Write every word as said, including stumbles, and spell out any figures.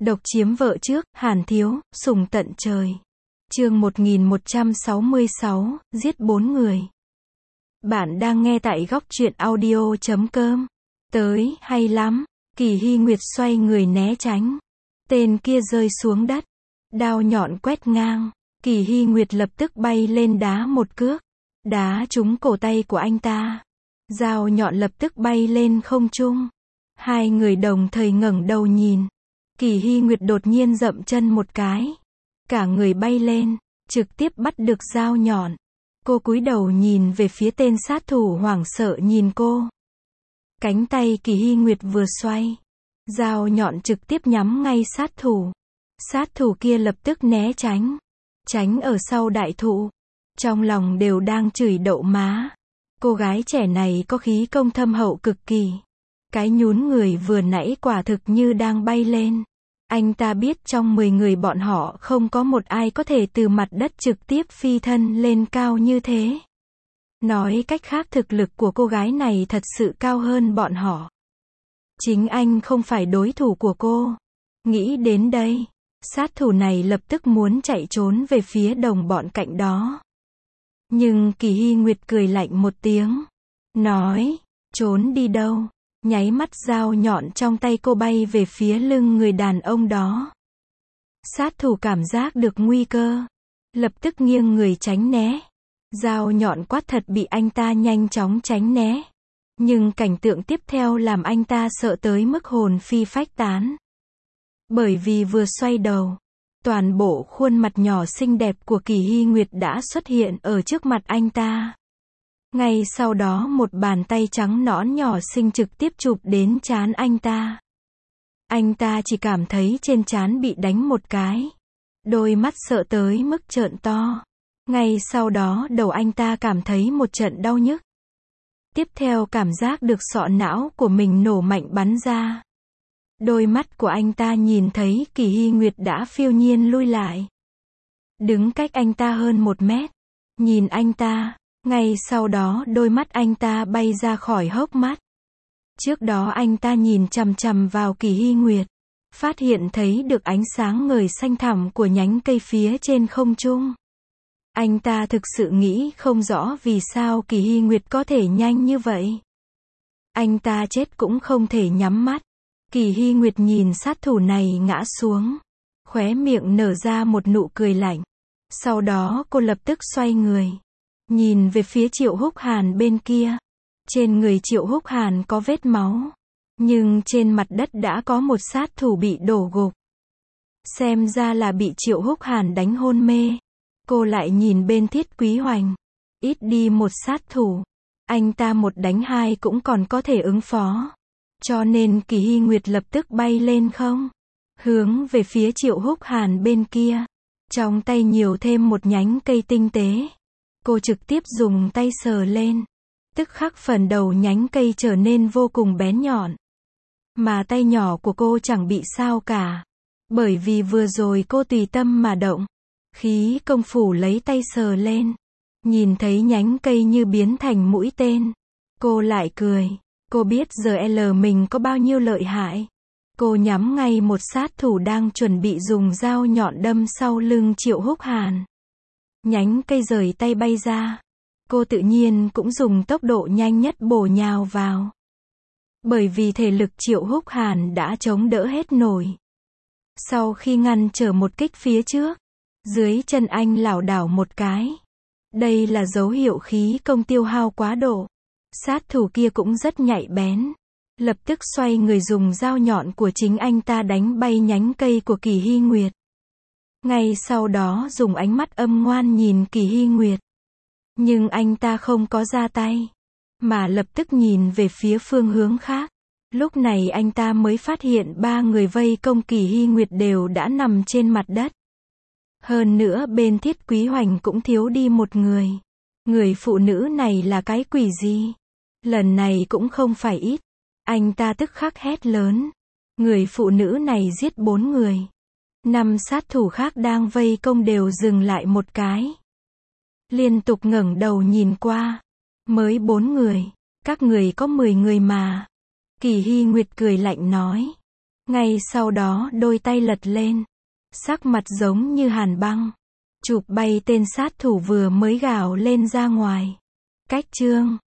Độc chiếm vợ trước, Hàn Thiếu, sủng tận trời. Chương một nghìn một trăm sáu mươi sáu, giết bốn người. Bạn đang nghe tại góc truyện audio chấm com. Tới, hay lắm. Kỳ Hy Nguyệt xoay người né tránh. Tên kia rơi xuống đất. Đao nhọn quét ngang. Kỳ Hy Nguyệt lập tức bay lên đá một cước. Đá trúng cổ tay của anh ta. Dao nhọn lập tức bay lên không trung. Hai người đồng thời ngẩng đầu nhìn. Kỳ Hy Nguyệt đột nhiên dậm chân một cái. Cả người bay lên, trực tiếp bắt được dao nhọn. Cô cúi đầu nhìn về phía tên sát thủ hoảng sợ nhìn cô. Cánh tay Kỳ Hy Nguyệt vừa xoay. Dao nhọn trực tiếp nhắm ngay sát thủ. Sát thủ kia lập tức né tránh. Tránh ở sau đại thụ. Trong lòng đều đang chửi đậu má. Cô gái trẻ này có khí công thâm hậu cực kỳ. Cái nhún người vừa nãy quả thực như đang bay lên. Anh ta biết trong mười người bọn họ không có một ai có thể từ mặt đất trực tiếp phi thân lên cao như thế. Nói cách khác thực lực của cô gái này thật sự cao hơn bọn họ. Chính anh không phải đối thủ của cô. Nghĩ đến đây, sát thủ này lập tức muốn chạy trốn về phía đồng bọn cạnh đó. Nhưng Kỳ Hy Nguyệt cười lạnh một tiếng. Nói, trốn đi đâu? Nháy mắt dao nhọn trong tay cô bay về phía lưng người đàn ông đó. Sát thủ cảm giác được nguy cơ. Lập tức nghiêng người tránh né. Dao nhọn quát thật bị anh ta nhanh chóng tránh né. Nhưng cảnh tượng tiếp theo làm anh ta sợ tới mức hồn phi phách tán. Bởi vì vừa xoay đầu, toàn bộ khuôn mặt nhỏ xinh đẹp của Kỳ Hy Nguyệt đã xuất hiện ở trước mặt anh ta. Ngay sau đó một bàn tay trắng nõn nhỏ xinh trực tiếp chụp đến trán anh ta. Anh ta chỉ cảm thấy trên trán bị đánh một cái. Đôi mắt sợ tới mức trợn to. Ngay sau đó đầu anh ta cảm thấy một trận đau nhức. Tiếp theo cảm giác được sọ não của mình nổ mạnh bắn ra. Đôi mắt của anh ta nhìn thấy Kỳ Hy Nguyệt đã phiêu nhiên lui lại. Đứng cách anh ta hơn một mét. Nhìn anh ta. Ngay sau đó đôi mắt anh ta bay ra khỏi hốc mắt. Trước đó anh ta nhìn chằm chằm vào Kỳ Hy Nguyệt. Phát hiện thấy được ánh sáng ngời xanh thẳm của nhánh cây phía trên không trung. Anh ta thực sự nghĩ không rõ vì sao Kỳ Hy Nguyệt có thể nhanh như vậy. Anh ta chết cũng không thể nhắm mắt. Kỳ Hy Nguyệt nhìn sát thủ này ngã xuống. Khóe miệng nở ra một nụ cười lạnh. Sau đó cô lập tức xoay người. Nhìn về phía Triệu Húc Hàn bên kia. Trên người Triệu Húc Hàn có vết máu. Nhưng trên mặt đất đã có một sát thủ bị đổ gục. Xem ra là bị Triệu Húc Hàn đánh hôn mê. Cô lại nhìn bên Thiết Quý Hoành. Ít đi một sát thủ. Anh ta một đánh hai cũng còn có thể ứng phó. Cho nên Kỳ Hy Nguyệt lập tức bay lên không. Hướng về phía Triệu Húc Hàn bên kia. Trong tay nhiều thêm một nhánh cây tinh tế. Cô trực tiếp dùng tay sờ lên. Tức khắc phần đầu nhánh cây trở nên vô cùng bén nhọn. Mà tay nhỏ của cô chẳng bị sao cả. Bởi vì vừa rồi cô tùy tâm mà động. Khí công phủ lấy tay sờ lên. Nhìn thấy nhánh cây như biến thành mũi tên. Cô lại cười. Cô biết giờ L mình có bao nhiêu lợi hại. Cô nhắm ngay một sát thủ đang chuẩn bị dùng dao nhọn đâm sau lưng Triệu Húc Hàn. Nhánh cây rời tay bay ra. Cô tự nhiên cũng dùng tốc độ nhanh nhất bổ nhào vào. Bởi vì thể lực Triệu Húc Hàn đã chống đỡ hết nổi. Sau khi ngăn trở một kích phía trước, dưới chân anh lảo đảo một cái. Đây là dấu hiệu khí công tiêu hao quá độ. Sát thủ kia cũng rất nhạy bén. Lập tức xoay người dùng dao nhọn của chính anh ta đánh bay nhánh cây của Kỳ Hy Nguyệt. Ngay sau đó dùng ánh mắt âm ngoan nhìn Kỳ Hy Nguyệt. Nhưng anh ta không có ra tay. Mà lập tức nhìn về phía phương hướng khác. Lúc này anh ta mới phát hiện ba người vây công Kỳ Hy Nguyệt đều đã nằm trên mặt đất. Hơn nữa bên Thiết Quý Hoành cũng thiếu đi một người. Người phụ nữ này là cái quỷ gì? Lần này cũng không phải ít. Anh ta tức khắc hét lớn. Người phụ nữ này giết bốn người. Năm sát thủ khác đang vây công đều dừng lại một cái. Liên tục ngẩng đầu nhìn qua. Mới bốn người. Các người có mười người mà. Kỳ Hy Nguyệt cười lạnh nói. Ngay sau đó đôi tay lật lên. Sắc mặt giống như hàn băng. Chụp bay tên sát thủ vừa mới gào lên ra ngoài. Cách chương